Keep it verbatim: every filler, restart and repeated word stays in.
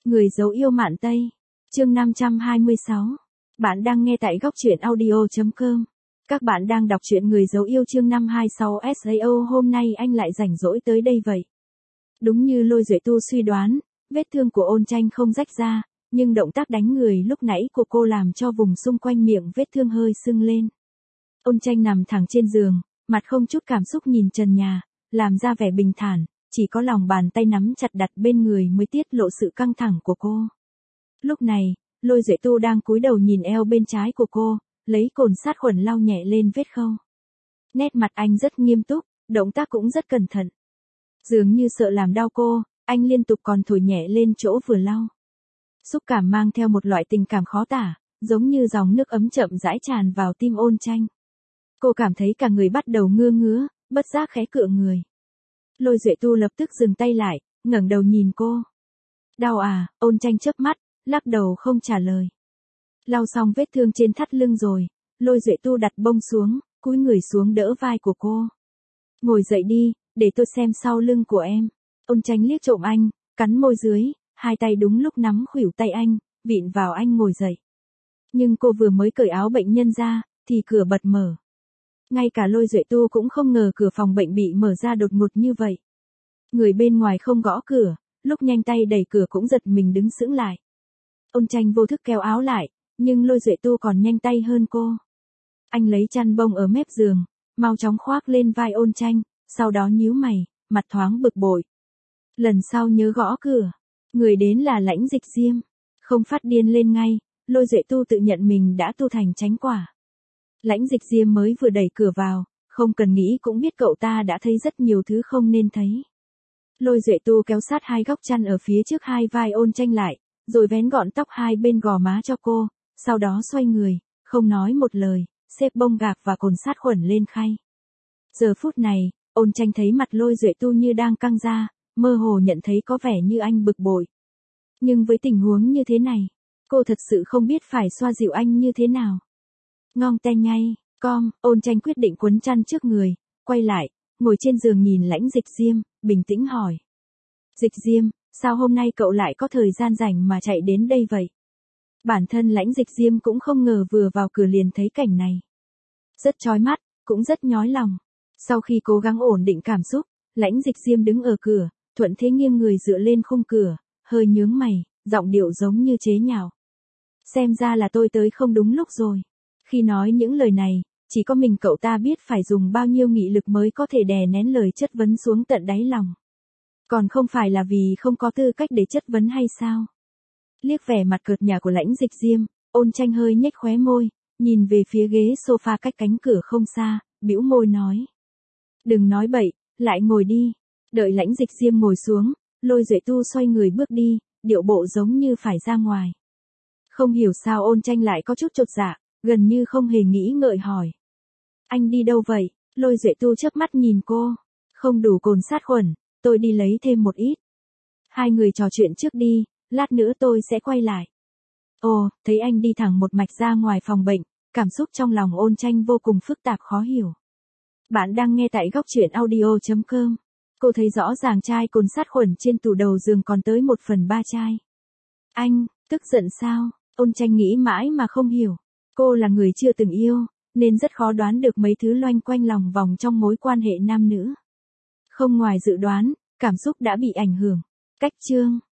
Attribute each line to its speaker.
Speaker 1: Người dấu yêu Mạn Tây. Chương năm trăm hai mươi sáu. Bạn đang nghe tại góc truyện audio chấm com. Các bạn đang đọc truyện Người dấu yêu chương năm trăm hai mươi sáu sao. Hôm nay anh lại rảnh rỗi tới đây vậy. Đúng như Lôi Duệ Tu suy đoán, vết thương của Ôn Tranh không rách ra, nhưng động tác đánh người lúc nãy của cô làm cho vùng xung quanh miệng vết thương hơi sưng lên. Ôn Tranh nằm thẳng trên giường, mặt không chút cảm xúc nhìn trần nhà, làm ra vẻ bình thản, chỉ có lòng bàn tay nắm chặt đặt bên người mới tiết lộ sự căng thẳng của cô. Lúc này, Lôi Duệ Tu đang cúi đầu nhìn eo bên trái của cô, lấy cồn sát khuẩn lau nhẹ lên vết khâu. Nét mặt anh rất nghiêm túc, động tác cũng rất cẩn thận. Dường như sợ làm đau cô, anh liên tục còn thổi nhẹ lên chỗ vừa lau. Xúc cảm mang theo một loại tình cảm khó tả, giống như dòng nước ấm chậm rãi tràn vào tim Ôn Tranh. Cô cảm thấy cả người bắt đầu ngứa ngứa, bất giác khẽ cựa người. Lôi Duệ Tu lập tức dừng tay lại, ngẩng đầu nhìn cô. Đau à? Ôn Tranh chớp mắt, lắc đầu không trả lời. Lau xong vết thương trên thắt lưng rồi, Lôi Duệ Tu đặt bông xuống, cúi người xuống đỡ vai của cô. Ngồi dậy đi, để tôi xem sau lưng của em. Ôn Tranh liếc trộm anh, cắn môi dưới, hai tay đúng lúc nắm khuỷu tay anh, vịn vào anh ngồi dậy. Nhưng cô vừa mới cởi áo bệnh nhân ra, thì cửa bật mở. Ngay cả Lôi Duệ Tu cũng không ngờ cửa phòng bệnh bị mở ra đột ngột như vậy. Người bên ngoài không gõ cửa, lúc nhanh tay đẩy cửa cũng giật mình đứng sững lại. Ôn Tranh vô thức kéo áo lại, nhưng Lôi Duệ Tu còn nhanh tay hơn cô. Anh lấy chăn bông ở mép giường, mau chóng khoác lên vai Ôn Tranh, sau đó nhíu mày, mặt thoáng bực bội. Lần sau nhớ gõ cửa. Người đến là Lãnh Dịch Diêm. Không phát điên lên ngay, Lôi Duệ Tu tự nhận mình đã tu thành chánh quả. Lãnh Dịch Diêm mới vừa đẩy cửa vào, không cần nghĩ cũng biết cậu ta đã thấy rất nhiều thứ không nên thấy. Lôi Duệ Tu kéo sát hai góc chăn ở phía trước hai vai Ôn Tranh lại, rồi vén gọn tóc hai bên gò má cho cô, sau đó xoay người, không nói một lời, xếp bông gạc và cồn sát khuẩn lên khay. Giờ phút này, Ôn Tranh thấy mặt Lôi Duệ Tu như đang căng ra, mơ hồ nhận thấy có vẻ như anh bực bội. Nhưng với tình huống như thế này, cô thật sự không biết phải xoa dịu anh như thế nào. Ngong te ngay, com, Ôn Tranh quyết định quấn chăn trước người, quay lại, ngồi trên giường nhìn Lãnh Dịch Diêm, bình tĩnh hỏi. Dịch Diêm, sao hôm nay cậu lại có thời gian rảnh mà chạy đến đây vậy? Bản thân Lãnh Dịch Diêm cũng không ngờ vừa vào cửa liền thấy cảnh này. Rất chói mắt, cũng rất nhói lòng. Sau khi cố gắng ổn định cảm xúc, Lãnh Dịch Diêm đứng ở cửa, thuận thế nghiêng người dựa lên khung cửa, hơi nhướng mày, giọng điệu giống như chế nhạo. Xem ra là tôi tới không đúng lúc rồi. Khi nói những lời này, chỉ có mình cậu ta biết phải dùng bao nhiêu nghị lực mới có thể đè nén lời chất vấn xuống tận đáy lòng. Còn không phải là vì không có tư cách để chất vấn hay sao? Liếc vẻ mặt cợt nhả của Lãnh Dịch Diêm, Ôn Tranh hơi nhếch khóe môi, nhìn về phía ghế sofa cách cánh cửa không xa, bĩu môi nói. Đừng nói bậy, lại ngồi đi. Đợi Lãnh Dịch Diêm ngồi xuống, Lôi Duệ Tu xoay người bước đi, điệu bộ giống như phải ra ngoài. Không hiểu sao Ôn Tranh lại có chút chột dạ, gần như không hề nghĩ ngợi hỏi. Anh đi đâu vậy? Lôi Duệ Tu chớp mắt nhìn cô. Không đủ cồn sát khuẩn, tôi đi lấy thêm một ít. Hai người trò chuyện trước đi, lát nữa tôi sẽ quay lại. Ồ, thấy anh đi thẳng một mạch ra ngoài phòng bệnh, cảm xúc trong lòng Ôn Tranh vô cùng phức tạp khó hiểu. Bạn đang nghe tại góc truyện audio chấm com. Cô thấy rõ ràng chai cồn sát khuẩn trên tủ đầu giường còn tới một phần ba chai. Anh, tức giận sao? Ôn Tranh nghĩ mãi mà không hiểu. Cô là người chưa từng yêu, nên rất khó đoán được mấy thứ loanh quanh lòng vòng trong mối quan hệ nam nữ. Không ngoài dự đoán, cảm xúc đã bị ảnh hưởng. Cách chương.